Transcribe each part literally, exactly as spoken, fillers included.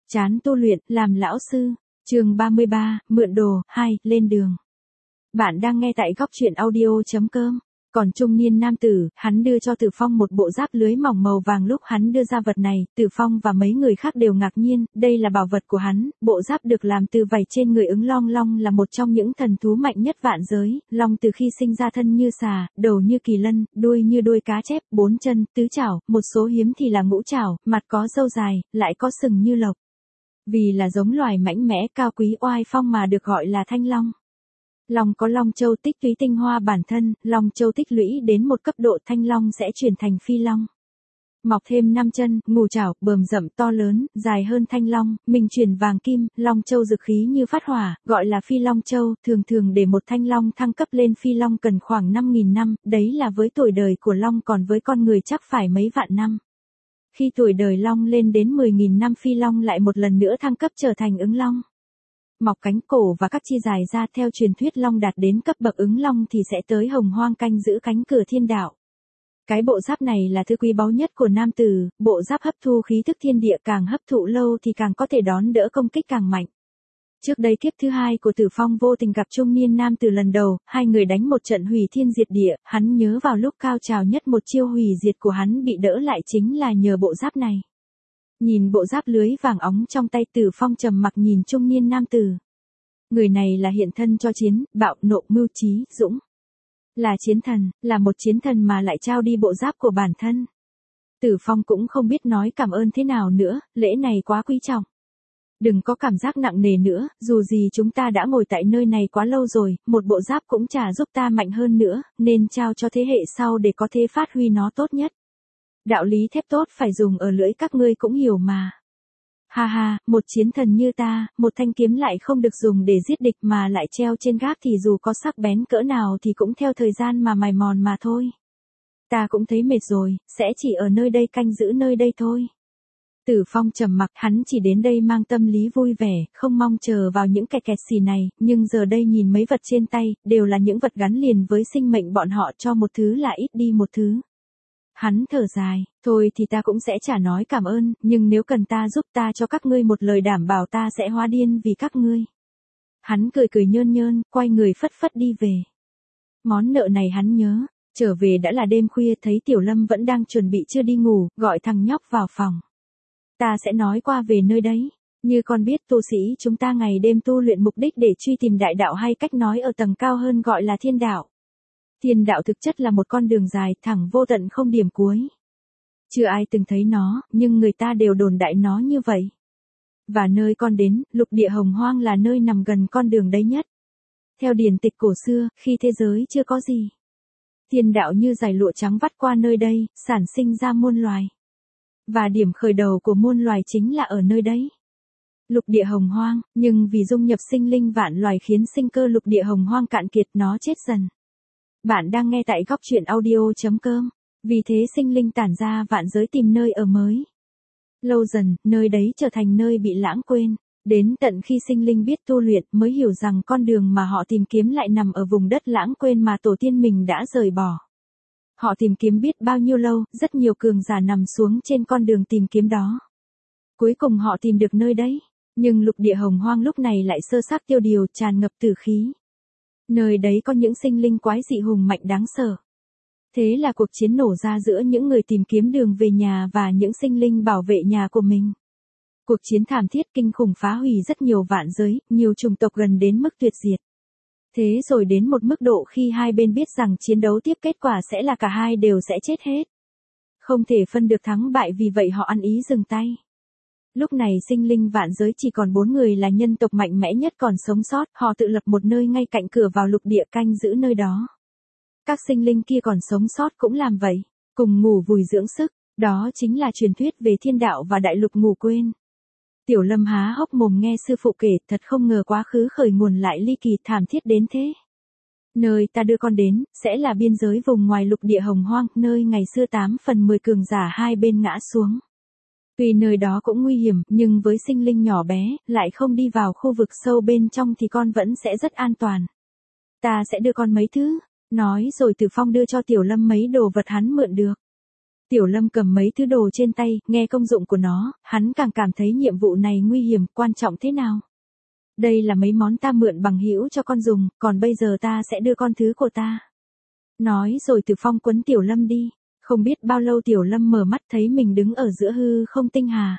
Chán tu luyện, làm lão sư. Chương ba mươi ba, mượn đồ, hai, lên đường. Bạn đang nghe tại góc truyện audio chấm com. Còn trung niên nam tử, hắn đưa cho Tử Phong một bộ giáp lưới mỏng màu vàng. Lúc hắn đưa ra vật này, Tử Phong và mấy người khác đều ngạc nhiên, đây là bảo vật của hắn. Bộ giáp được làm từ vảy trên người ứng long. Long là một trong những thần thú mạnh nhất vạn giới. Long từ khi sinh ra thân như xà, đầu như kỳ lân, đuôi như đuôi cá chép, bốn chân, tứ chảo, một số hiếm thì là ngũ chảo, mặt có râu dài, lại có sừng như lộc. Vì là giống loài mạnh mẽ cao quý oai phong mà được gọi là thanh long. Long có long châu tích lũy tinh hoa bản thân, long châu tích lũy đến một cấp độ thanh long sẽ chuyển thành phi long. Mọc thêm năm chân, ngù chảo, bờm rậm to lớn, dài hơn thanh long, mình chuyển vàng kim, long châu dực khí như phát hỏa, gọi là phi long châu. Thường thường để một thanh long thăng cấp lên phi long cần khoảng năm nghìn năm, đấy là với tuổi đời của long, còn với con người chắc phải mấy vạn năm. Khi tuổi đời long lên đến mười nghìn năm, phi long lại một lần nữa thăng cấp trở thành ứng long. Mọc cánh cổ và các chi dài ra, theo truyền thuyết long đạt đến cấp bậc ứng long thì sẽ tới hồng hoang canh giữ cánh cửa thiên đạo. Cái bộ giáp này là thứ quý báu nhất của nam tử, bộ giáp hấp thu khí thức thiên địa, càng hấp thụ lâu thì càng có thể đón đỡ công kích càng mạnh. Trước đây kiếp thứ hai của Tử Phong vô tình gặp trung niên nam tử lần đầu, hai người đánh một trận hủy thiên diệt địa, hắn nhớ vào lúc cao trào nhất một chiêu hủy diệt của hắn bị đỡ lại chính là nhờ bộ giáp này. Nhìn bộ giáp lưới vàng óng trong tay, Tử Phong trầm mặc nhìn trung niên nam tử. Người này là hiện thân cho chiến, bạo, nộ, mưu trí, dũng. Là chiến thần, là một chiến thần mà lại trao đi bộ giáp của bản thân. Tử Phong cũng không biết nói cảm ơn thế nào nữa, lễ này quá quý trọng. Đừng có cảm giác nặng nề nữa, dù gì chúng ta đã ngồi tại nơi này quá lâu rồi, một bộ giáp cũng chả giúp ta mạnh hơn nữa, nên trao cho thế hệ sau để có thể phát huy nó tốt nhất. Đạo lý thép tốt phải dùng ở lưỡi, các ngươi cũng hiểu mà. Ha ha, một chiến thần như ta, một thanh kiếm lại không được dùng để giết địch mà lại treo trên gác thì dù có sắc bén cỡ nào thì cũng theo thời gian mà mài mòn mà thôi. Ta cũng thấy mệt rồi, sẽ chỉ ở nơi đây canh giữ nơi đây thôi. Tử Phong trầm mặc, hắn chỉ đến đây mang tâm lý vui vẻ, không mong chờ vào những kẹt kẹt xì này, nhưng giờ đây nhìn mấy vật trên tay, đều là những vật gắn liền với sinh mệnh bọn họ, cho một thứ là ít đi một thứ. Hắn thở dài, thôi thì ta cũng sẽ chả nói cảm ơn, nhưng nếu cần ta giúp, ta cho các ngươi một lời đảm bảo ta sẽ hóa điên vì các ngươi. Hắn cười cười nhơn nhơn, quay người phất phất đi về. Món nợ này hắn nhớ. Trở về đã là đêm khuya, thấy Tiểu Lâm vẫn đang chuẩn bị chưa đi ngủ, gọi thằng nhóc vào phòng. Ta sẽ nói qua về nơi đấy. Như con biết tu sĩ chúng ta ngày đêm tu luyện mục đích để truy tìm đại đạo, hay cách nói ở tầng cao hơn gọi là thiên đạo. Thiên đạo thực chất là một con đường dài, thẳng vô tận không điểm cuối. Chưa ai từng thấy nó, nhưng người ta đều đồn đại nó như vậy. Và nơi con đến, lục địa hồng hoang là nơi nằm gần con đường đấy nhất. Theo điển tịch cổ xưa, khi thế giới chưa có gì, thiên đạo như dải lụa trắng vắt qua nơi đây, sản sinh ra muôn loài. Và điểm khởi đầu của muôn loài chính là ở nơi đấy. Lục địa hồng hoang, nhưng vì dung nhập sinh linh vạn loài khiến sinh cơ lục địa hồng hoang cạn kiệt, nó chết dần. Bạn đang nghe tại góc truyện audio chấm com. Vì thế sinh linh tản ra vạn giới tìm nơi ở mới. Lâu dần, nơi đấy trở thành nơi bị lãng quên. Đến tận khi sinh linh biết tu luyện mới hiểu rằng con đường mà họ tìm kiếm lại nằm ở vùng đất lãng quên mà tổ tiên mình đã rời bỏ. Họ tìm kiếm biết bao nhiêu lâu, rất nhiều cường giả nằm xuống trên con đường tìm kiếm đó. Cuối cùng họ tìm được nơi đấy. Nhưng lục địa hồng hoang lúc này lại sơ xác tiêu điều, tràn ngập tử khí. Nơi đấy có những sinh linh quái dị hùng mạnh đáng sợ. Thế là cuộc chiến nổ ra giữa những người tìm kiếm đường về nhà và những sinh linh bảo vệ nhà của mình. Cuộc chiến thảm thiết kinh khủng phá hủy rất nhiều vạn giới, nhiều chủng tộc gần đến mức tuyệt diệt. Thế rồi đến một mức độ khi hai bên biết rằng chiến đấu tiếp kết quả sẽ là cả hai đều sẽ chết hết. Không thể phân được thắng bại, vì vậy họ ăn ý dừng tay. Lúc này sinh linh vạn giới chỉ còn bốn người là nhân tộc mạnh mẽ nhất còn sống sót, họ tự lập một nơi ngay cạnh cửa vào lục địa canh giữ nơi đó. Các sinh linh kia còn sống sót cũng làm vậy, cùng ngủ vùi dưỡng sức, đó chính là truyền thuyết về thiên đạo và đại lục ngủ quên. Tiểu Lâm há hốc mồm nghe sư phụ kể, thật không ngờ quá khứ khởi nguồn lại ly kỳ thảm thiết đến thế. Nơi ta đưa con đến, sẽ là biên giới vùng ngoài lục địa hồng hoang, nơi ngày xưa tám phần mười cường giả hai bên ngã xuống. Tuy nơi đó cũng nguy hiểm, nhưng với sinh linh nhỏ bé, lại không đi vào khu vực sâu bên trong thì con vẫn sẽ rất an toàn. Ta sẽ đưa con mấy thứ, nói rồi Tử Phong đưa cho Tiểu Lâm mấy đồ vật hắn mượn được. Tiểu Lâm cầm mấy thứ đồ trên tay, nghe công dụng của nó, hắn càng cảm thấy nhiệm vụ này nguy hiểm, quan trọng thế nào. Đây là mấy món ta mượn bằng hữu cho con dùng, còn bây giờ ta sẽ đưa con thứ của ta. Nói rồi Từ Phong quấn Tiểu Lâm đi. Không biết bao lâu Tiểu Lâm mở mắt thấy mình đứng ở giữa hư không tinh hà.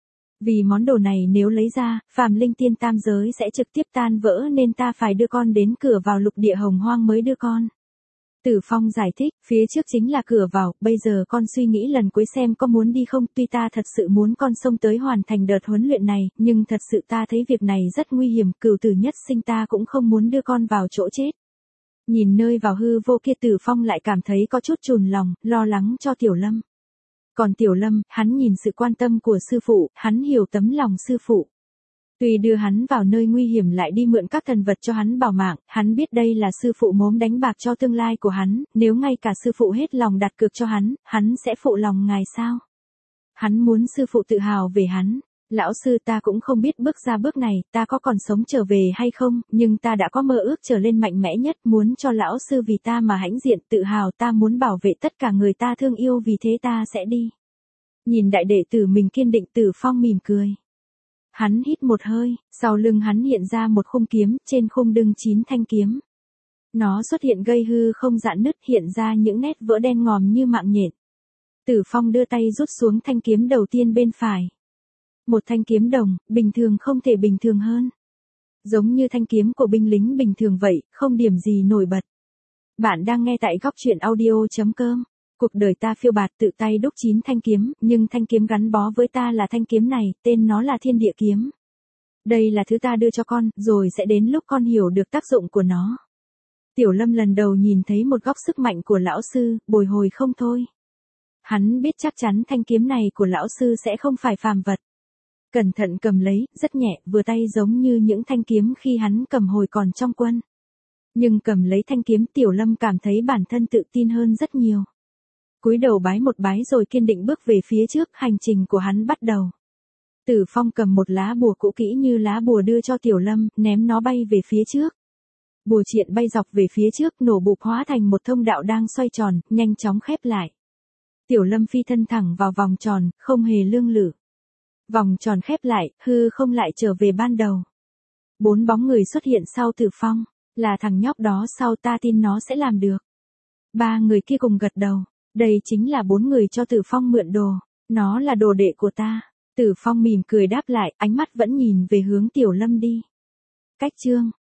Vì món đồ này nếu lấy ra, phàm linh tiên tam giới sẽ trực tiếp tan vỡ nên ta phải đưa con đến cửa vào lục địa hồng hoang mới đưa con. Tử Phong giải thích, phía trước chính là cửa vào, bây giờ con suy nghĩ lần cuối xem có muốn đi không, tuy ta thật sự muốn con xông tới hoàn thành đợt huấn luyện này, nhưng thật sự ta thấy việc này rất nguy hiểm, cửu tử nhất sinh ta cũng không muốn đưa con vào chỗ chết. Nhìn nơi vào hư vô kia Tử Phong lại cảm thấy có chút chùn lòng, lo lắng cho Tiểu Lâm. Còn Tiểu Lâm, hắn nhìn sự quan tâm của sư phụ, hắn hiểu tấm lòng sư phụ. Tuy đưa hắn vào nơi nguy hiểm lại đi mượn các thần vật cho hắn bảo mạng, hắn biết đây là sư phụ mốm đánh bạc cho tương lai của hắn, nếu ngay cả sư phụ hết lòng đặt cược cho hắn, hắn sẽ phụ lòng ngài sao? Hắn muốn sư phụ tự hào về hắn. Lão sư ta cũng không biết bước ra bước này, ta có còn sống trở về hay không, nhưng ta đã có mơ ước trở lên mạnh mẽ nhất, muốn cho lão sư vì ta mà hãnh diện tự hào, ta muốn bảo vệ tất cả người ta thương yêu, vì thế ta sẽ đi. Nhìn đại đệ tử mình kiên định, Tử Phong mỉm cười. Hắn hít một hơi, sau lưng hắn hiện ra một khung kiếm, trên khung đưng chín thanh kiếm. Nó xuất hiện gây hư không rạn nứt, hiện ra những nét vỡ đen ngòm như mạng nhện. Tử Phong đưa tay rút xuống thanh kiếm đầu tiên bên phải. Một thanh kiếm đồng, bình thường không thể bình thường hơn. Giống như thanh kiếm của binh lính bình thường vậy, không điểm gì nổi bật. Bạn đang nghe tại góc truyện audio chấm com. Cuộc đời ta phiêu bạt tự tay đúc chín thanh kiếm, nhưng thanh kiếm gắn bó với ta là thanh kiếm này, tên nó là Thiên Địa Kiếm. Đây là thứ ta đưa cho con, rồi sẽ đến lúc con hiểu được tác dụng của nó. Tiểu Lâm lần đầu nhìn thấy một góc sức mạnh của lão sư, bồi hồi không thôi. Hắn biết chắc chắn thanh kiếm này của lão sư sẽ không phải phàm vật. Cẩn thận cầm lấy, rất nhẹ, vừa tay giống như những thanh kiếm khi hắn cầm hồi còn trong quân. Nhưng cầm lấy thanh kiếm Tiểu Lâm cảm thấy bản thân tự tin hơn rất nhiều. Cúi đầu bái một bái rồi kiên định bước về phía trước, hành trình của hắn bắt đầu. Tử Phong cầm một lá bùa cũ kỹ như lá bùa đưa cho Tiểu Lâm, ném nó bay về phía trước. Bùa triện bay dọc về phía trước, nổ bụp hóa thành một thông đạo đang xoay tròn, nhanh chóng khép lại. Tiểu Lâm phi thân thẳng vào vòng tròn, không hề lương lự. Vòng tròn khép lại, hư không lại trở về ban đầu. Bốn bóng người xuất hiện sau Tử Phong, là thằng nhóc đó sao, ta tin nó sẽ làm được. Ba người kia cùng gật đầu. Đây chính là bốn người cho Tử Phong mượn đồ, nó là đồ đệ của ta. Tử Phong mỉm cười đáp lại, ánh mắt vẫn nhìn về hướng Tiểu Lâm đi. Cách chương